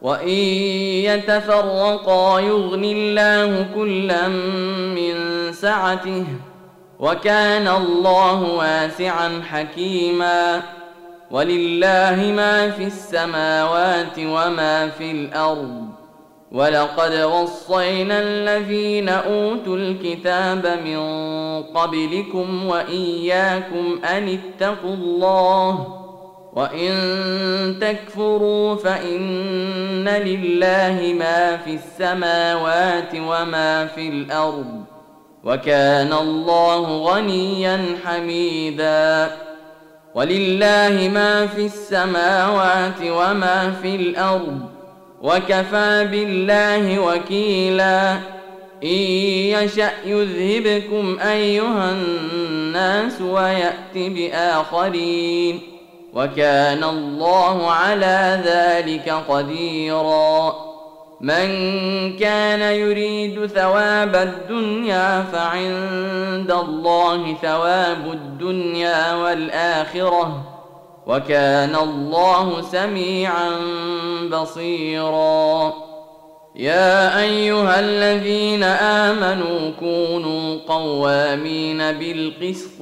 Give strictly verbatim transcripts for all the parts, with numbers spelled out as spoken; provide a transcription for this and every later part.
وإن يتفرقا يغن الله كلا من سعته وكان الله واسعا حكيما. ولله ما في السماوات وما في الأرض ولقد وصينا الذين أوتوا الكتاب من قبلكم وإياكم أن اتقوا الله وإن تكفروا فإن لله ما في السماوات وما في الأرض وكان الله غنيا حميدا. ولله ما في السماوات وما في الأرض وكفى بالله وكيلا. إن يشأ يذهبكم أيها الناس ويأت بآخرين وكان الله على ذلك قديرا. من كان يريد ثواب الدنيا فعند الله ثواب الدنيا والآخرة وكان الله سميعا بصيرا. يا أيها الذين آمنوا كونوا قوامين بالقسط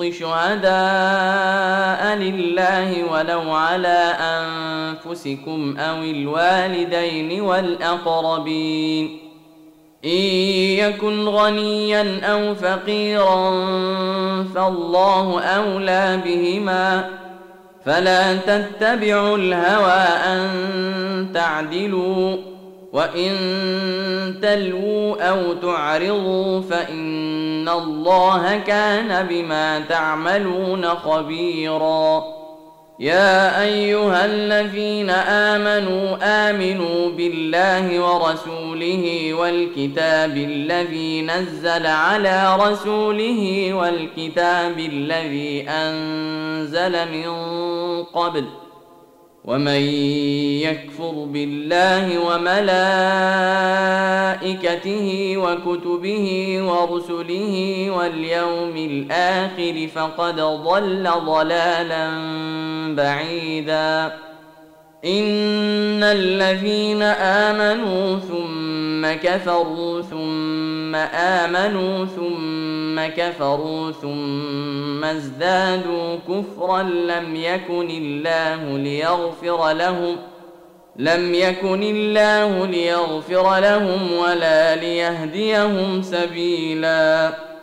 شهداء لله ولو على أنفسكم أو الوالدين والأقربين إن يكن غنيا أو فقيرا فالله أولى بهما فلا تتبعوا الهوى أن تعدلوا وإن تلووا أو تعرضوا فإن الله كان بما تعملون خبيرا. يا أيها الذين آمنوا آمنوا بالله ورسوله والكتاب الذي نزل على رسوله والكتاب الذي أنزل من قبل ومن يكفر بالله وملائكته وكتبه ورسله واليوم الآخر فقد ضل ضلالا بعيدا. إن الذين آمنوا ثم كفروا ثم آمنوا ثم كفروا ثم ازدادوا كفرا لم يكن الله ليغفر لهم لم يكن الله ليغفر لهم ولا ليهديهم سبيلا.